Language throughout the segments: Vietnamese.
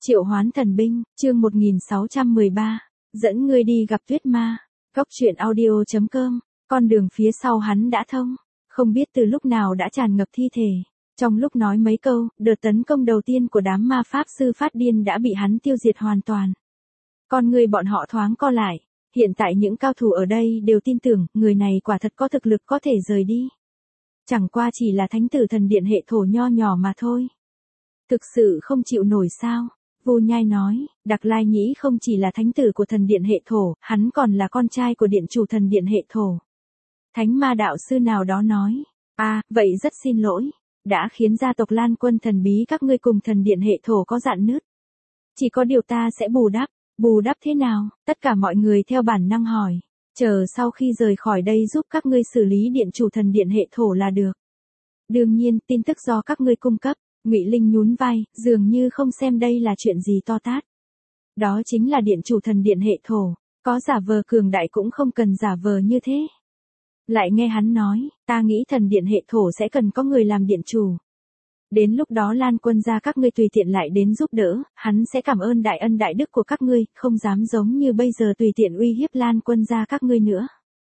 Triệu Hoán Thần Binh, chương 1613, dẫn ngươi đi gặp tuyết ma. Cốc truyện audio.com, con đường phía sau hắn đã thông, không biết từ lúc nào đã tràn ngập thi thể. Trong lúc nói mấy câu, đợt tấn công đầu tiên của đám ma pháp sư phát điên đã bị hắn tiêu diệt hoàn toàn. Con người bọn họ thoáng co lại, hiện tại những cao thủ ở đây đều tin tưởng người này quả thật có thực lực có thể rời đi. Chẳng qua chỉ là thánh tử thần điện hệ thổ nho nhỏ mà thôi. Thực sự không chịu nổi sao? Vu Nhai nói, Đặc Lai Nhĩ không chỉ là thánh tử của thần điện hệ thổ, hắn còn là con trai của điện chủ thần điện hệ thổ. Thánh ma đạo sư nào đó nói, vậy rất xin lỗi, đã khiến gia tộc Lan Quân thần bí các ngươi cùng thần điện hệ thổ có rạn nứt. Chỉ có điều ta sẽ bù đắp thế nào? Tất cả mọi người theo bản năng hỏi, chờ sau khi rời khỏi đây giúp các ngươi xử lý điện chủ thần điện hệ thổ là được. Đương nhiên, tin tức do các ngươi cung cấp. Ngụy Linh nhún vai, dường như không xem đây là chuyện gì to tát. Đó chính là điện chủ thần điện hệ thổ, có giả vờ cường đại cũng không cần giả vờ như thế. Lại nghe hắn nói, ta nghĩ thần điện hệ thổ sẽ cần có người làm điện chủ. Đến lúc đó Lan Quân gia các ngươi tùy tiện lại đến giúp đỡ, hắn sẽ cảm ơn đại ân đại đức của các ngươi, không dám giống như bây giờ tùy tiện uy hiếp Lan Quân gia các ngươi nữa.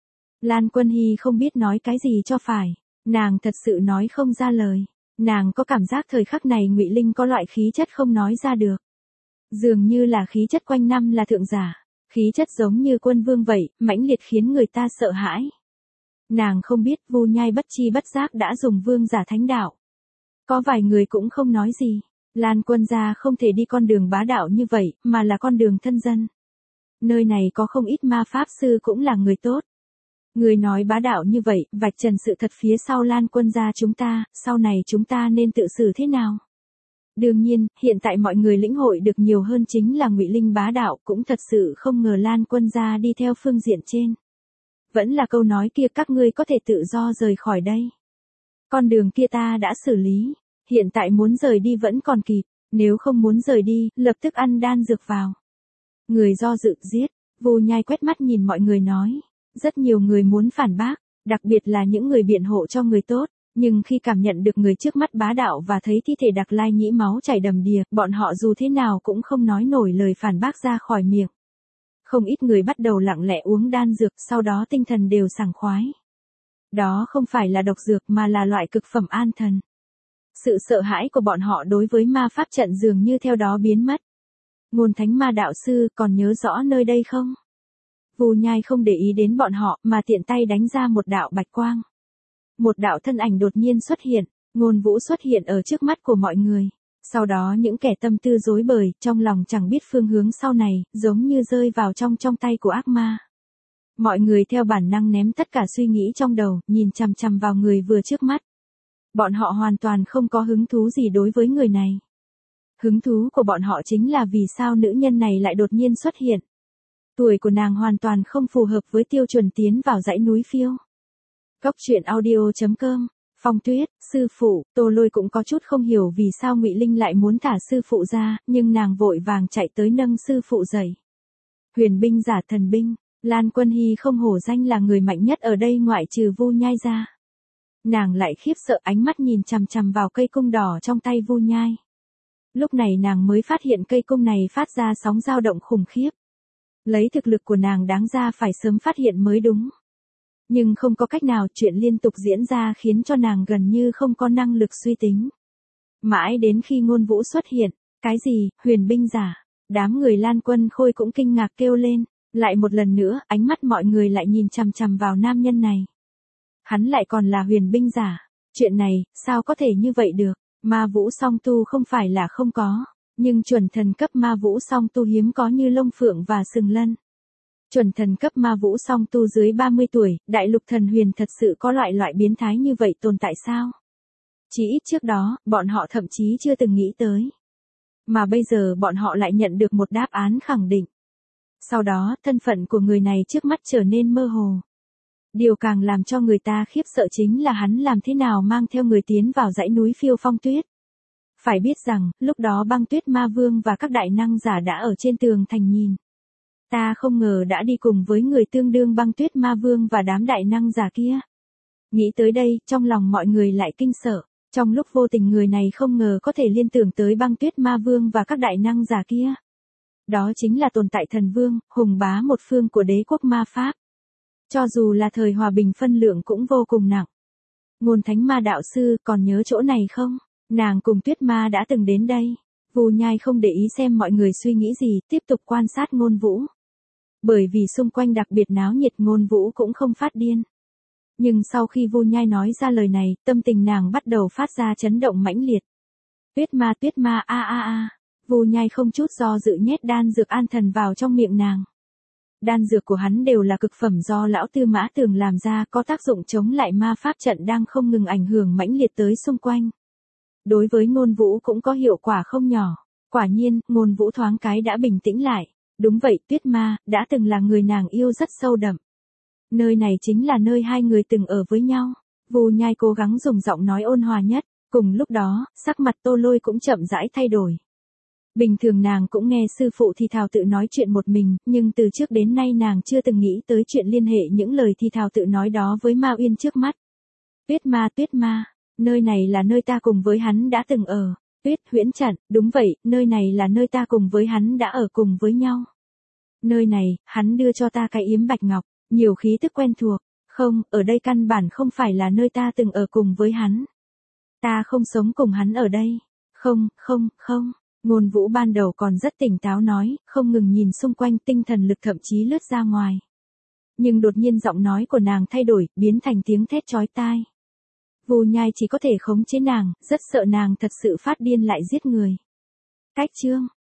Lan Quân Hy không biết nói cái gì cho phải, nàng thật sự nói không ra lời. Nàng có cảm giác thời khắc này Ngụy Linh có loại khí chất không nói ra được. Dường như là khí chất quanh năm là thượng giả, khí chất giống như quân vương vậy, mãnh liệt khiến người ta sợ hãi. Nàng không biết Vu Nhai bất chi bất giác đã dùng vương giả thánh đạo. Có vài người cũng không nói gì, Lan Quân gia không thể đi con đường bá đạo như vậy, mà là con đường thân dân. Nơi này có không ít ma pháp sư cũng là người tốt. Người nói bá đạo như vậy, vạch trần sự thật phía sau Lan Quân gia chúng ta, sau này chúng ta nên tự xử thế nào? Đương nhiên, hiện tại mọi người lĩnh hội được nhiều hơn chính là Ngụy Linh bá đạo, cũng thật sự không ngờ Lan Quân gia đi theo phương diện trên. Vẫn là câu nói kia, các ngươi có thể tự do rời khỏi đây. Con đường kia ta đã xử lý, hiện tại muốn rời đi vẫn còn kịp, nếu không muốn rời đi, lập tức ăn đan dược vào. Người do dự giết, Vu Nhai quét mắt nhìn mọi người nói. Rất nhiều người muốn phản bác, đặc biệt là những người biện hộ cho người tốt, nhưng khi cảm nhận được người trước mắt bá đạo và thấy thi thể Đặc Lai Nhĩ máu chảy đầm đìa, bọn họ dù thế nào cũng không nói nổi lời phản bác ra khỏi miệng. Không ít người bắt đầu lặng lẽ uống đan dược, sau đó tinh thần đều sảng khoái. Đó không phải là độc dược mà là loại cực phẩm an thần. Sự sợ hãi của bọn họ đối với ma pháp trận dường như theo đó biến mất. Ngôn Thánh Ma đạo sư còn nhớ rõ nơi đây không? Vu Nhai không để ý đến bọn họ mà tiện tay đánh ra một đạo bạch quang. Một đạo thân ảnh đột nhiên xuất hiện, Ngôn Vũ xuất hiện ở trước mắt của mọi người. Sau đó những kẻ tâm tư rối bời, trong lòng chẳng biết phương hướng sau này, giống như rơi vào trong tay của ác ma. Mọi người theo bản năng ném tất cả suy nghĩ trong đầu, nhìn chằm chằm vào người vừa trước mắt. Bọn họ hoàn toàn không có hứng thú gì đối với người này. Hứng thú của bọn họ chính là vì sao nữ nhân này lại đột nhiên xuất hiện. Tuổi của nàng hoàn toàn không phù hợp với tiêu chuẩn tiến vào dãy núi phiêu. Cốc truyện audio.com, Phong Tuyết, sư phụ, Tô Lôi cũng có chút không hiểu vì sao Ngụy Linh lại muốn thả sư phụ ra, nhưng nàng vội vàng chạy tới nâng sư phụ dậy. Huyền binh giả thần binh, Lan Quân Hy không hổ danh là người mạnh nhất ở đây ngoại trừ Vu Nhai ra. Nàng lại khiếp sợ ánh mắt nhìn chằm chằm vào cây cung đỏ trong tay Vu Nhai. Lúc này nàng mới phát hiện cây cung này phát ra sóng dao động khủng khiếp. Lấy thực lực của nàng đáng ra phải sớm phát hiện mới đúng. Nhưng không có cách nào, chuyện liên tục diễn ra khiến cho nàng gần như không có năng lực suy tính. Mãi đến khi Ngôn Vũ xuất hiện, cái gì, huyền binh giả, đám người Lan Quân Khôi cũng kinh ngạc kêu lên, lại một lần nữa, ánh mắt mọi người lại nhìn chằm chằm vào nam nhân này. Hắn lại còn là huyền binh giả, chuyện này, sao có thể như vậy được, ma vũ song tu không phải là không có. Nhưng chuẩn thần cấp ma vũ song tu hiếm có như Long Phượng và Sừng Lân. Chuẩn thần cấp ma vũ song tu dưới 30 tuổi, đại lục thần huyền thật sự có loại biến thái như vậy tồn tại sao? Chỉ ít trước đó, bọn họ thậm chí chưa từng nghĩ tới. Mà bây giờ bọn họ lại nhận được một đáp án khẳng định. Sau đó, thân phận của người này trước mắt trở nên mơ hồ. Điều càng làm cho người ta khiếp sợ chính là hắn làm thế nào mang theo người tiến vào dãy núi phiêu phong tuyết. Phải biết rằng, lúc đó Băng Tuyết Ma Vương và các đại năng giả đã ở trên tường thành nhìn. Ta không ngờ đã đi cùng với người tương đương Băng Tuyết Ma Vương và đám đại năng giả kia. Nghĩ tới đây, trong lòng mọi người lại kinh sợ. Trong lúc vô tình người này không ngờ có thể liên tưởng tới Băng Tuyết Ma Vương và các đại năng giả kia. Đó chính là tồn tại thần vương, hùng bá một phương của đế quốc ma pháp. Cho dù là thời hòa bình phân lượng cũng vô cùng nặng. Ngôn Thánh Ma đạo sư còn nhớ chỗ này không? Nàng cùng Tuyết Ma đã từng đến đây. Vu Nhai không để ý xem mọi người suy nghĩ gì, tiếp tục quan sát Ngôn Vũ. Bởi vì xung quanh đặc biệt náo nhiệt, Ngôn Vũ cũng không phát điên. Nhưng sau khi Vu Nhai nói ra lời này, tâm tình nàng bắt đầu phát ra chấn động mãnh liệt. Tuyết ma a a a. Vu Nhai không chút do dự nhét đan dược an thần vào trong miệng nàng. Đan dược của hắn đều là cực phẩm do lão Tư Mã Tường làm ra, có tác dụng chống lại ma pháp trận đang không ngừng ảnh hưởng mãnh liệt tới xung quanh. Đối với Ngôn Vũ cũng có hiệu quả không nhỏ. Quả nhiên, Ngôn Vũ thoáng cái đã bình tĩnh lại. Đúng vậy, Tuyết Ma đã từng là người nàng yêu rất sâu đậm. Nơi này chính là nơi hai người từng ở với nhau. Vu Nhai cố gắng dùng giọng nói ôn hòa nhất. Cùng lúc đó, sắc mặt Tô Lôi cũng chậm rãi thay đổi. Bình thường nàng cũng nghe sư phụ thì thào tự nói chuyện một mình, nhưng từ trước đến nay nàng chưa từng nghĩ tới chuyện liên hệ những lời thì thào tự nói đó với Ma Uyên trước mắt. Tuyết ma, nơi này là nơi ta cùng với hắn đã từng ở. Tuyết Huyễn Trận, đúng vậy, nơi này là nơi ta cùng với hắn đã ở cùng với nhau. Nơi này, hắn đưa cho ta cái yếm bạch ngọc, nhiều khí tức quen thuộc. Không, ở đây căn bản không phải là nơi ta từng ở cùng với hắn. Ta không sống cùng hắn ở đây. Không. Ngôn Vũ ban đầu còn rất tỉnh táo nói, không ngừng nhìn xung quanh, tinh thần lực thậm chí lướt ra ngoài. Nhưng đột nhiên giọng nói của nàng thay đổi, biến thành tiếng thét chói tai. Vu Nhai chỉ có thể khống chế nàng, rất sợ nàng thật sự phát điên lại giết người. Cách chương